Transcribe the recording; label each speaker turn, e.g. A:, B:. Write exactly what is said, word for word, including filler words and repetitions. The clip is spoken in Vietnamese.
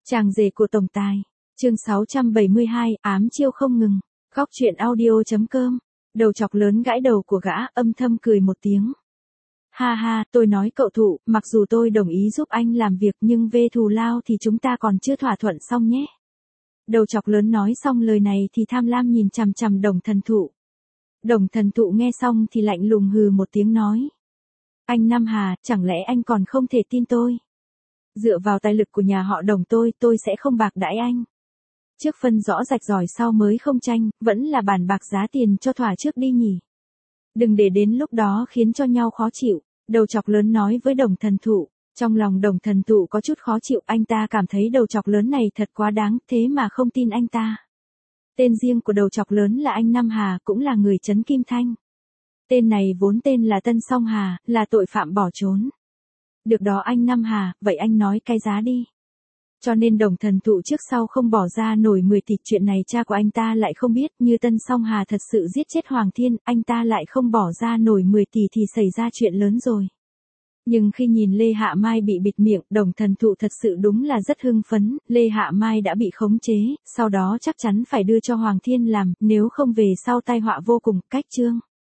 A: Chàng rể của tổng tài. Chương sáu trăm bảy mươi hai, ám chiêu không ngừng. Góc truyện audio.com. Đầu chọc lớn gãi đầu của gã, âm thầm cười một tiếng. Ha ha, tôi nói cậu Thụ, mặc dù tôi đồng ý giúp anh làm việc nhưng về thù lao thì chúng ta còn chưa thỏa thuận xong nhé. Đầu chọc lớn nói xong lời này thì tham lam nhìn chằm chằm Đồng Thần Thụ. Đồng Thần Thụ nghe xong thì lạnh lùng hừ một tiếng nói. Anh Nam Hà, chẳng lẽ anh còn không thể tin tôi? Dựa vào tài lực của nhà họ Đồng tôi, tôi sẽ không bạc đãi anh. Trước phân rõ rạch ròi sau mới không tranh, vẫn là bàn bạc giá tiền cho thỏa trước đi nhỉ. Đừng để đến lúc đó khiến cho nhau khó chịu, đầu chọc lớn nói với Đồng Thần Thụ. Trong lòng Đồng Thần Thụ có chút khó chịu, anh ta cảm thấy đầu chọc lớn này thật quá đáng, thế mà không tin anh ta. Tên riêng của đầu chọc lớn là anh Nam Hà, cũng là người trấn Kim Thanh. Tên này vốn tên là Tân Song Hà, là tội phạm bỏ trốn. Được đó anh Nam Hà, vậy anh nói cái giá đi. Cho nên Đồng Thần Thụ trước sau không bỏ ra nổi mười tỷ, chuyện này cha của anh ta lại không biết, như Tân Song Hà thật sự giết chết Hoàng Thiên, anh ta lại không bỏ ra nổi mười tỷ thì xảy ra chuyện lớn rồi. Nhưng khi nhìn Lê Hạ Mai bị bịt miệng, Đồng Thần Thụ thật sự đúng là rất hưng phấn, Lê Hạ Mai đã bị khống chế, sau đó chắc chắn phải đưa cho Hoàng Thiên làm, nếu không về sau tai họa vô cùng. Cách chương